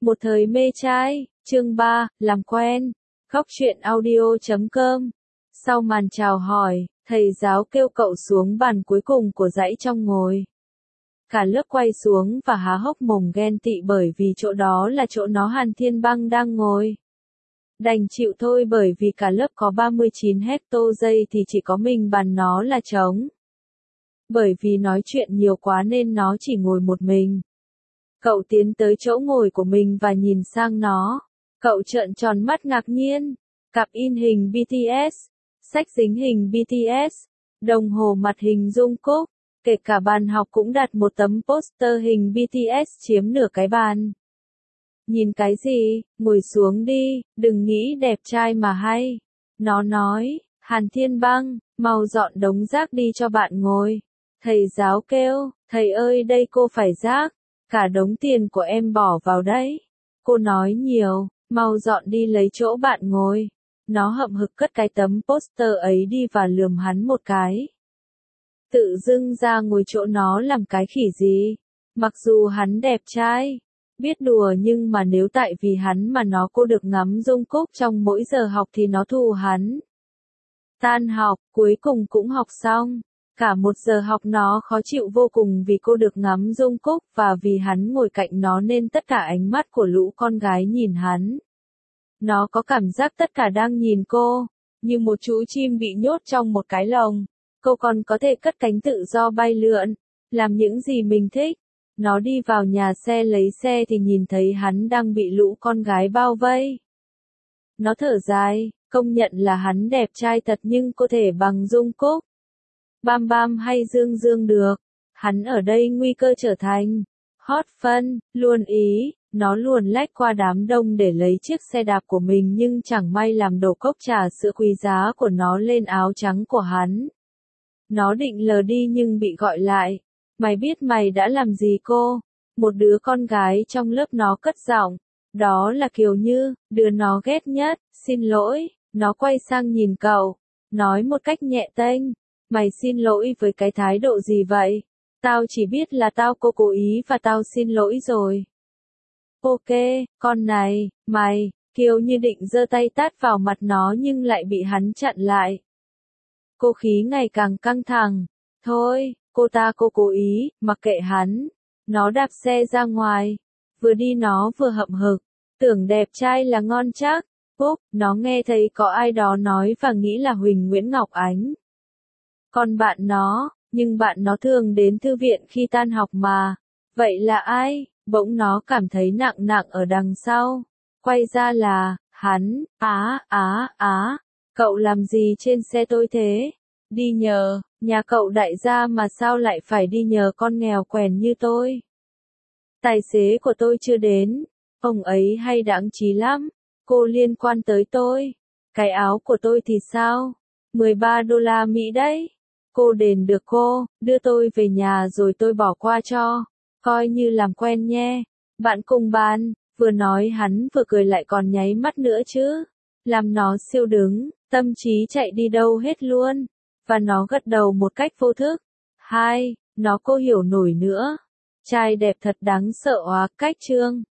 Một thời mê trai, chương 3, làm quen. Góc truyện audio.com. Sau màn chào hỏi, thầy giáo kêu cậu xuống bàn cuối cùng của dãy trong ngồi. Cả lớp quay xuống và há hốc mồm ghen tị bởi vì chỗ đó là chỗ nó Hàn Thiên Băng đang ngồi. Đành chịu thôi bởi vì cả lớp có 39 hecto giây thì chỉ có mình bàn nó là trống. Bởi vì nói chuyện nhiều quá nên nó chỉ ngồi một mình. Cậu tiến tới chỗ ngồi của mình và nhìn sang nó. Cậu trợn tròn mắt ngạc nhiên. Cặp in hình BTS, sách dính hình BTS, đồng hồ mặt hình Jungkook, kể cả bàn học cũng đặt một tấm poster hình BTS chiếm nửa cái bàn. Nhìn cái gì, ngồi xuống đi, đừng nghĩ đẹp trai mà hay. Nó nói, Hàn Thiên Băng, mau dọn đống rác đi cho bạn ngồi. Thầy giáo kêu, thầy ơi đây cô phải rác. Cả đống tiền của em bỏ vào đấy. Cô nói nhiều, mau dọn đi lấy chỗ bạn ngồi. Nó hậm hực cất cái tấm poster ấy đi và lườm hắn một cái. Tự dưng ra ngồi chỗ nó làm cái khỉ gì. Mặc dù hắn đẹp trai, biết đùa nhưng mà nếu tại vì hắn mà cô được ngắm Jungkook trong mỗi giờ học thì nó thù hắn. Tan học, cuối cùng cũng học xong. Cả một giờ học nó khó chịu vô cùng vì cô được ngắm Jungkook và vì hắn ngồi cạnh nó nên tất cả ánh mắt của lũ con gái nhìn hắn. Nó có cảm giác tất cả đang nhìn cô, như một chú chim bị nhốt trong một cái lồng. Cô còn có thể cất cánh tự do bay lượn, làm những gì mình thích. Nó đi vào nhà xe lấy xe thì nhìn thấy hắn đang bị lũ con gái bao vây. Nó thở dài, công nhận là hắn đẹp trai thật nhưng có thể bằng Jungkook. Bam Bam hay Dương Dương được. Hắn ở đây nguy cơ trở thành hot phân, luôn ý, nó luồn lách qua đám đông để lấy chiếc xe đạp của mình nhưng chẳng may làm đổ cốc trà sữa quý giá của nó lên áo trắng của hắn. Nó định lờ đi nhưng bị gọi lại. Mày biết mày đã làm gì cô? Một đứa con gái trong lớp nó cất giọng. Đó là Kiều Như, đứa nó ghét nhất, xin lỗi. Nó quay sang nhìn cậu, nói một cách nhẹ tênh. Mày xin lỗi với cái thái độ gì vậy? Tao chỉ biết là cô cố ý và tao xin lỗi rồi. Ok, con này, mày, Kiều Như định giơ tay tát vào mặt nó nhưng lại bị hắn chặn lại. Cô khí ngày càng căng thẳng. Thôi, cô cố ý, mặc kệ hắn. Nó đạp xe ra ngoài. Vừa đi nó vừa hậm hực. Tưởng đẹp trai là ngon chắc. Phúc, nó nghe thấy có ai đó nói và nghĩ là Huỳnh Nguyễn Ngọc Ánh. Còn bạn nó, nhưng bạn nó thường đến thư viện khi tan học mà. Vậy là ai? Bỗng nó cảm thấy nặng nặng ở đằng sau. Quay ra là, hắn, cậu làm gì trên xe tôi thế? Đi nhờ, nhà cậu đại gia mà sao lại phải đi nhờ con nghèo quèn như tôi? Tài xế của tôi chưa đến, ông ấy hay đáng trí lắm, cô liên quan tới tôi. Cái áo của tôi thì sao? $13 Mỹ đấy. Cô đền được cô, đưa tôi về nhà rồi tôi bỏ qua cho. Coi như làm quen nhé. Bạn cùng bàn, vừa nói hắn vừa cười lại còn nháy mắt nữa chứ. Làm nó siêu đứng, tâm trí chạy đi đâu hết luôn. Và nó gật đầu một cách vô thức. Nó cô hiểu nổi nữa. Trai đẹp thật đáng sợ cách chương.